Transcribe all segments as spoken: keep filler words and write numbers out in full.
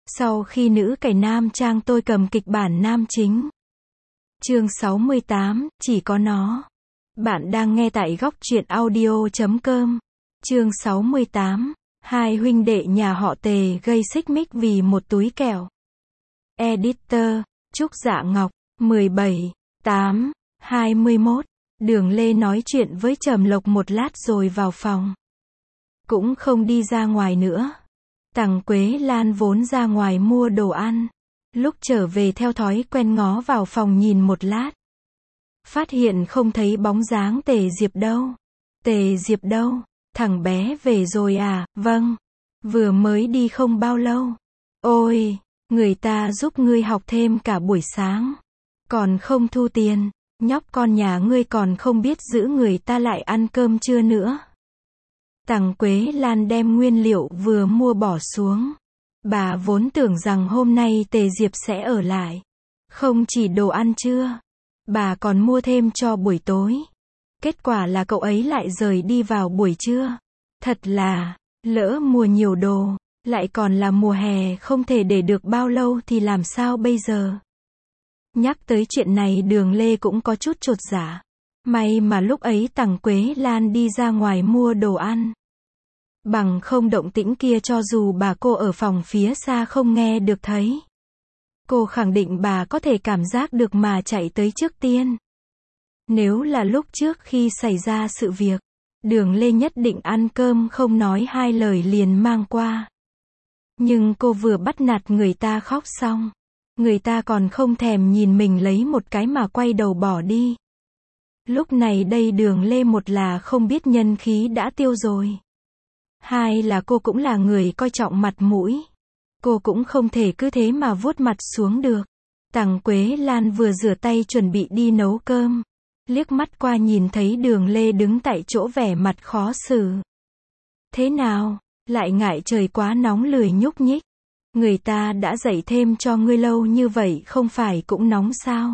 Sau khi nữ cải nam trang tôi cầm kịch bản nam chính. Chương sáu mươi tám, chỉ có nó. Bạn đang nghe tại góc truyện audio chấm com. Chương sáu mươi tám, hai huynh đệ nhà họ Tề gây xích mích vì một túi kẹo. Editor, Trúc Dạ Ngọc, mười bảy, tám, hai mươi mốt. Đường Lê nói chuyện với Trầm Lộc một lát rồi vào phòng. Cũng không đi ra ngoài nữa. Tằng Quế Lan vốn ra ngoài mua đồ ăn. Lúc trở về theo thói quen ngó vào phòng nhìn một lát. Phát hiện không thấy bóng dáng Tề Diệp đâu. Tề Diệp đâu? Thằng bé về rồi à? Vâng. Vừa mới đi không bao lâu. Ôi, người ta giúp ngươi học thêm cả buổi sáng. Còn không thu tiền. Nhóc con nhà ngươi còn không biết giữ người ta lại ăn cơm trưa nữa. Tằng Quế Lan đem nguyên liệu vừa mua bỏ xuống. Bà vốn tưởng rằng hôm nay Tề Diệp sẽ ở lại. Không chỉ đồ ăn trưa, bà còn mua thêm cho buổi tối. Kết quả là cậu ấy lại rời đi vào buổi trưa. Thật là, lỡ mua nhiều đồ, lại còn là mùa hè không thể để được bao lâu thì làm sao bây giờ? Nhắc tới chuyện này Đường Lê cũng có chút chột dạ. May mà lúc ấy Tằng Quế Lan đi ra ngoài mua đồ ăn. Bằng không động tĩnh kia cho dù bà cô ở phòng phía xa không nghe được thấy. Cô khẳng định bà có thể cảm giác được mà chạy tới trước tiên. Nếu là lúc trước khi xảy ra sự việc, Đường Lê nhất định ăn cơm không nói hai lời liền mang qua. Nhưng cô vừa bắt nạt người ta khóc xong. Người ta còn không thèm nhìn mình lấy một cái mà quay đầu bỏ đi. Lúc này đây Đường Lê một là không biết nhân khí đã tiêu rồi. Hai là cô cũng là người coi trọng mặt mũi. Cô cũng không thể cứ thế mà vuốt mặt xuống được. Tằng Quế Lan vừa rửa tay chuẩn bị đi nấu cơm. Liếc mắt qua nhìn thấy Đường Lê đứng tại chỗ vẻ mặt khó xử. Thế nào, lại ngại trời quá nóng lười nhúc nhích. Người ta đã dạy thêm cho ngươi lâu như vậy không phải cũng nóng sao?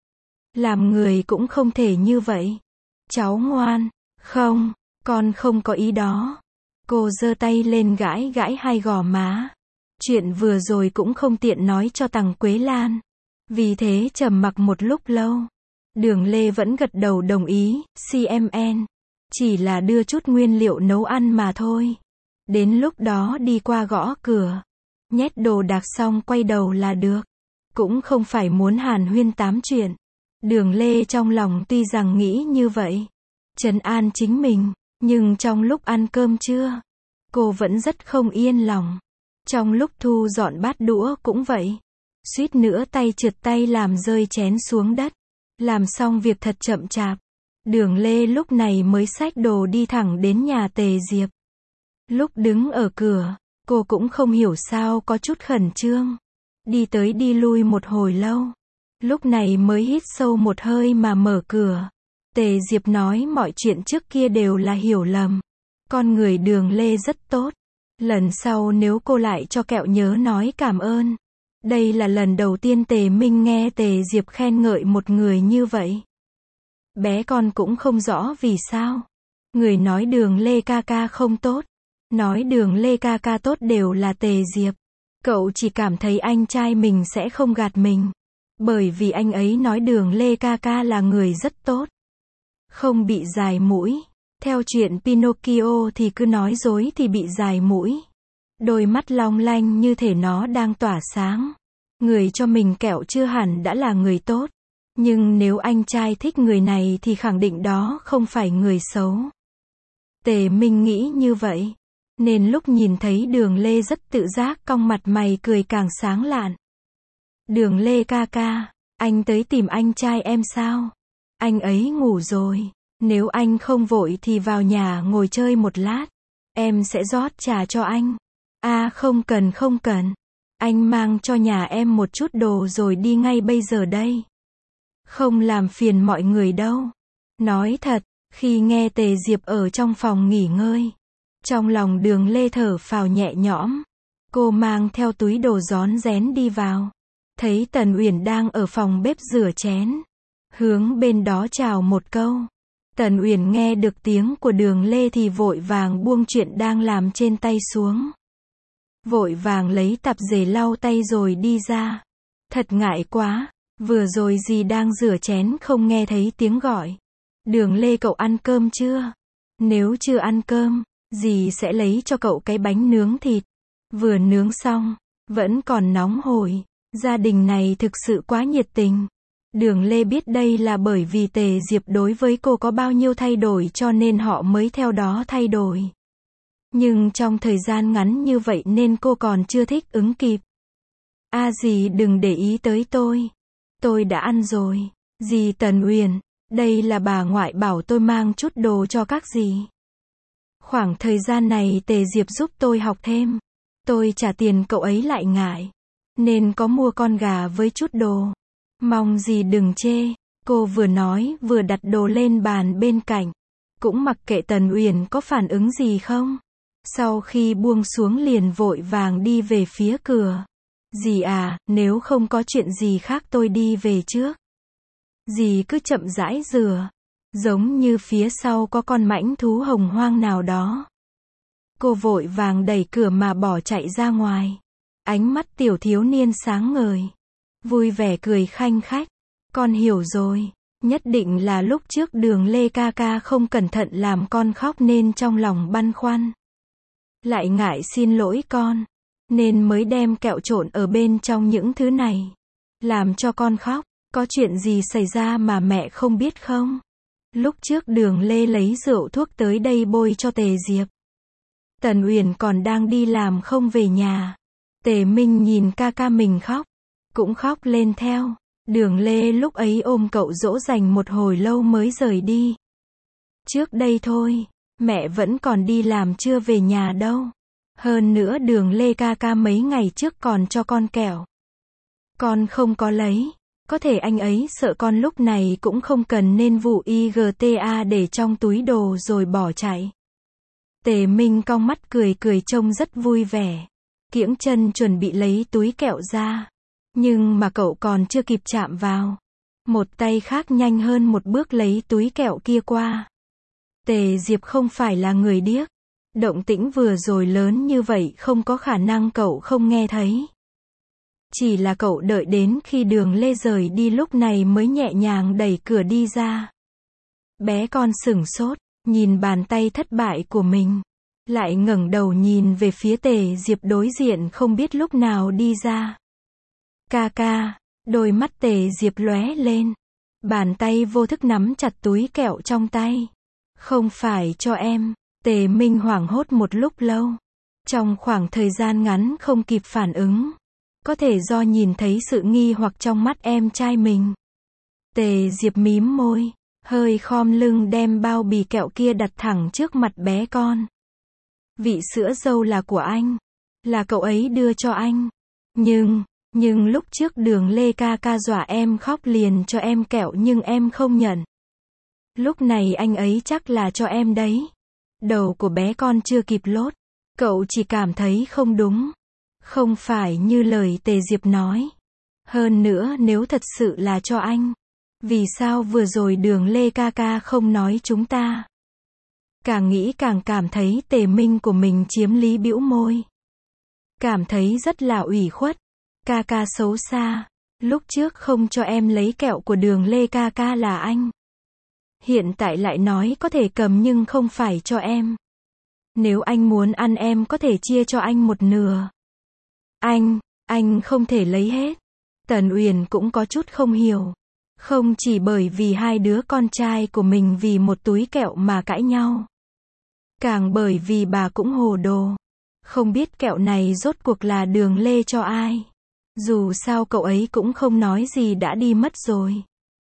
Làm người cũng không thể như vậy. Cháu ngoan, không, con không có ý đó. Cô giơ tay lên gãi gãi hai gò má. Chuyện vừa rồi cũng không tiện nói cho Tằng Quế Lan. Vì thế trầm mặc một lúc lâu. Đường Lê vẫn gật đầu đồng ý, xê em en. Chỉ là đưa chút nguyên liệu nấu ăn mà thôi. Đến lúc đó đi qua gõ cửa. Nhét đồ đạc xong quay đầu là được. Cũng không phải muốn hàn huyên tám chuyện. Đường Lê trong lòng tuy rằng nghĩ như vậy. Trấn an chính mình. Nhưng trong lúc ăn cơm trưa, cô vẫn rất không yên lòng. Trong lúc thu dọn bát đũa cũng vậy. Suýt nữa tay trượt tay làm rơi chén xuống đất. Làm xong việc thật chậm chạp. Đường Lê lúc này mới xách đồ đi thẳng đến nhà Tề Diệp. Lúc đứng ở cửa, cô cũng không hiểu sao có chút khẩn trương. Đi tới đi lui một hồi lâu. Lúc này mới hít sâu một hơi mà mở cửa. Tề Diệp nói mọi chuyện trước kia đều là hiểu lầm. Con người Đường Lê rất tốt. Lần sau nếu cô lại cho kẹo nhớ nói cảm ơn. Đây là lần đầu tiên Tề Minh nghe Tề Diệp khen ngợi một người như vậy. Bé con cũng không rõ vì sao. Người nói Đường Lê ca ca không tốt. Nói Đường Lê ca ca tốt đều là Tề Diệp. Cậu chỉ cảm thấy anh trai mình sẽ không gạt mình. Bởi vì anh ấy nói Đường Lê ca ca là người rất tốt. Không bị dài mũi. Theo chuyện Pinocchio thì cứ nói dối thì bị dài mũi. Đôi mắt long lanh như thể nó đang tỏa sáng. Người cho mình kẹo chưa hẳn đã là người tốt. Nhưng nếu anh trai thích người này thì khẳng định đó không phải người xấu. Tề Minh nghĩ như vậy. Nên lúc nhìn thấy Đường Lê rất tự giác cong mặt mày cười càng sáng lạn. Đường Lê ca ca, anh tới tìm anh trai em sao? Anh ấy ngủ rồi. Nếu anh không vội thì vào nhà ngồi chơi một lát. Em sẽ rót trà cho anh. À không cần không cần. Anh mang cho nhà em một chút đồ rồi đi ngay bây giờ đây. Không làm phiền mọi người đâu. Nói thật, khi nghe Tề Diệp ở trong phòng nghỉ ngơi. Trong lòng Đường Lê thở phào nhẹ nhõm. Cô mang theo túi đồ rón rén đi vào. Thấy Tần Uyển đang ở phòng bếp rửa chén. Hướng bên đó chào một câu. Tần Uyển nghe được tiếng của Đường Lê thì vội vàng buông chuyện đang làm trên tay xuống. vội vàng lấy tạp dề lau tay rồi đi ra. Thật ngại quá, vừa rồi dì đang rửa chén không nghe thấy tiếng gọi. Đường Lê cậu ăn cơm chưa? Nếu chưa ăn cơm, dì sẽ lấy cho cậu cái bánh nướng thịt. Vừa nướng xong, vẫn còn nóng hổi. Gia đình này thực sự quá nhiệt tình. Đường Lê biết đây là bởi vì Tề Diệp đối với cô có bao nhiêu thay đổi cho nên họ mới theo đó thay đổi. Nhưng trong thời gian ngắn như vậy nên cô còn chưa thích ứng kịp. A dì đừng để ý tới tôi. Tôi đã ăn rồi. Dì Tần Uyển, đây là bà ngoại bảo tôi mang chút đồ cho các dì. Khoảng thời gian này Tề Diệp giúp tôi học thêm. Tôi trả tiền cậu ấy lại ngại. Nên có mua con gà với chút đồ. Mong dì đừng chê. Cô vừa nói vừa đặt đồ lên bàn bên cạnh. Cũng mặc kệ Tần Uyển có phản ứng gì không. Sau khi buông xuống liền vội vàng đi về phía cửa. Dì à, nếu không có chuyện gì khác tôi đi về trước. Dì cứ chậm rãi rửa. Giống như phía sau có con mãnh thú hồng hoang nào đó. Cô vội vàng đẩy cửa mà bỏ chạy ra ngoài. Ánh mắt tiểu thiếu niên sáng ngời. Vui vẻ cười khanh khách. Con hiểu rồi. Nhất định là lúc trước Đường Lê ca ca không cẩn thận làm con khóc nên trong lòng băn khoăn. Lại ngại xin lỗi con. Nên mới đem kẹo trộn ở bên trong những thứ này. Làm cho con khóc. Có chuyện gì xảy ra mà mẹ không biết không? Lúc trước Đường Lê lấy rượu thuốc tới đây bôi cho Tề Diệp. Tần Uyển còn đang đi làm không về nhà. Tề Minh nhìn ca ca mình khóc. Cũng khóc lên theo. Đường Lê lúc ấy ôm cậu dỗ dành một hồi lâu mới rời đi. Trước đây thôi, mẹ vẫn còn đi làm chưa về nhà đâu. Hơn nữa Đường Lê ca ca mấy ngày trước còn cho con kẹo. Con không có lấy. Có thể anh ấy sợ con lúc này cũng không cần nên vụ i giê tê a để trong túi đồ rồi bỏ chạy. Tề Minh cong mắt cười cười trông rất vui vẻ. Kiễng chân chuẩn bị lấy túi kẹo ra. Nhưng mà cậu còn chưa kịp chạm vào. Một tay khác nhanh hơn một bước lấy túi kẹo kia qua. Tề Diệp không phải là người điếc. Động tĩnh vừa rồi lớn như vậy không có khả năng cậu không nghe thấy. Chỉ là cậu đợi đến khi Đường Lê rời đi lúc này mới nhẹ nhàng đẩy cửa đi ra. Bé con sửng sốt, nhìn bàn tay thất bại của mình. Lại ngẩng đầu nhìn về phía Tề Diệp đối diện không biết lúc nào đi ra. Ca ca, đôi mắt Tề Diệp lóe lên. Bàn tay vô thức nắm chặt túi kẹo trong tay. Không phải cho em. Tề Minh hoảng hốt một lúc lâu. Trong khoảng thời gian ngắn không kịp phản ứng. Có thể do nhìn thấy sự nghi hoặc trong mắt em trai mình. Tề Diệp mím môi, hơi khom lưng đem bao bì kẹo kia đặt thẳng trước mặt bé con. Vị sữa dâu là của anh. Là cậu ấy đưa cho anh. Nhưng, nhưng lúc trước Đường Lê ca ca dọa em khóc liền cho em kẹo nhưng em không nhận. Lúc này anh ấy chắc là cho em đấy. Đầu của bé con chưa kịp lốt. Cậu chỉ cảm thấy không đúng. Không phải như lời Tề Diệp nói. Hơn nữa nếu thật sự là cho anh. Vì sao vừa rồi Đường Lê ca ca không nói chúng ta? Càng nghĩ càng cảm thấy Tề Minh của mình chiếm lý bĩu môi. Cảm thấy rất là ủy khuất. Ca ca xấu xa. Lúc trước không cho em lấy kẹo của Đường Lê ca ca là anh. Hiện tại lại nói có thể cầm nhưng không phải cho em. Nếu anh muốn ăn em có thể chia cho anh một nửa. Anh, anh không thể lấy hết. Tần Uyển cũng có chút không hiểu. Không chỉ bởi vì hai đứa con trai của mình vì một túi kẹo mà cãi nhau. Càng bởi vì bà cũng hồ đồ. Không biết kẹo này rốt cuộc là Đường Lê cho ai. Dù sao cậu ấy cũng không nói gì đã đi mất rồi.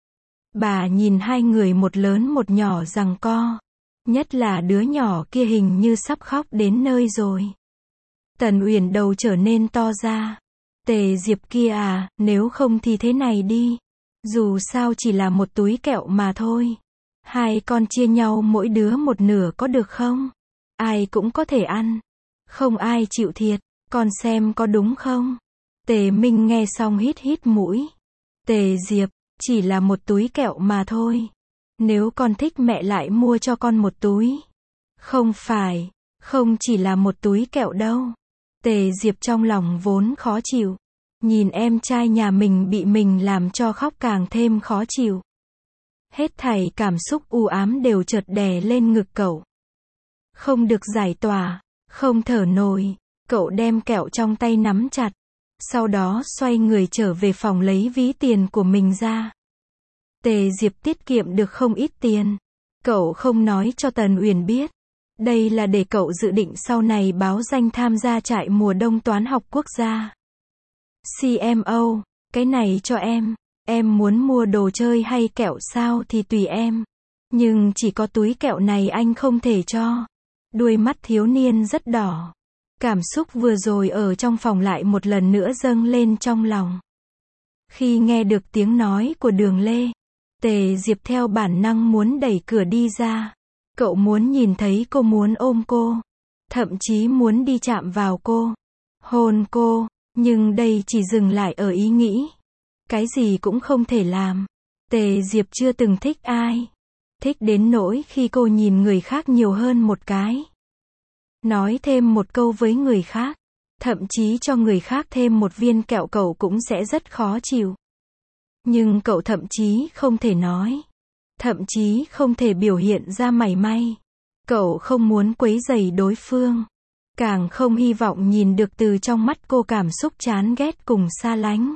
Bà nhìn hai người một lớn một nhỏ giằng co. Nhất là đứa nhỏ kia hình như sắp khóc đến nơi rồi. Tần Uyển đầu trở nên to ra. Tề Diệp kia à, nếu không thì thế này đi. Dù sao chỉ là một túi kẹo mà thôi. Hai con chia nhau mỗi đứa một nửa có được không? Ai cũng có thể ăn. Không ai chịu thiệt. Con xem có đúng không? Tề Minh nghe xong hít hít mũi. Tề Diệp, chỉ là một túi kẹo mà thôi. Nếu con thích mẹ lại mua cho con một túi. Không phải, không chỉ là một túi kẹo đâu. Tề Diệp trong lòng vốn khó chịu. Nhìn em trai nhà mình bị mình làm cho khóc càng thêm khó chịu. Hết thảy cảm xúc u ám đều chợt đè lên ngực cậu. Không được giải tỏa, không thở nổi, cậu đem kẹo trong tay nắm chặt. Sau đó xoay người trở về phòng lấy ví tiền của mình ra. Tề Diệp tiết kiệm được không ít tiền. Cậu không nói cho Tần Uyển biết. Đây là để cậu dự định sau này báo danh tham gia trại mùa đông toán học quốc gia. xê em ô, cái này cho em. Em muốn mua đồ chơi hay kẹo sao thì tùy em. Nhưng chỉ có túi kẹo này anh không thể cho. Đuôi mắt thiếu niên rất đỏ. Cảm xúc vừa rồi ở trong phòng lại một lần nữa dâng lên trong lòng. Khi nghe được tiếng nói của Đường Lê, Tề Diệp theo bản năng muốn đẩy cửa đi ra. Cậu muốn nhìn thấy cô, muốn ôm cô. Thậm chí muốn đi chạm vào cô. Hôn cô. Nhưng đây chỉ dừng lại ở ý nghĩ. Cái gì cũng không thể làm. Tề Diệp chưa từng thích ai. Thích đến nỗi khi cô nhìn người khác nhiều hơn một cái. Nói thêm một câu với người khác. Thậm chí cho người khác thêm một viên kẹo cậu cũng sẽ rất khó chịu. Nhưng cậu thậm chí không thể nói. Thậm chí không thể biểu hiện ra mảy may. Cậu không muốn quấy rầy đối phương. Càng không hy vọng nhìn được từ trong mắt cô cảm xúc chán ghét cùng xa lánh.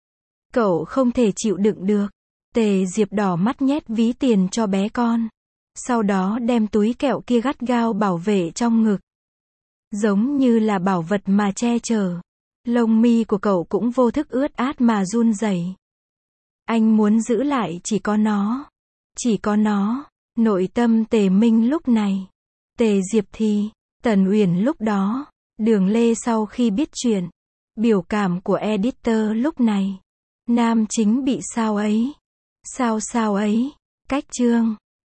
Cậu không thể chịu đựng được. Tề Diệp đỏ mắt nhét ví tiền cho bé con. Sau đó đem túi kẹo kia gắt gao bảo vệ trong ngực. Giống như là bảo vật mà che chở. Lông mi của cậu cũng vô thức ướt át mà run rẩy. Anh muốn giữ lại chỉ có nó. Chỉ có nó. Nội tâm Tề Minh lúc này. Tề Diệp thì, Tần Uyển lúc đó, Đường Lê sau khi biết chuyện. Biểu cảm của editor lúc này. Nam chính bị sao ấy? Sao sao ấy? Cách chương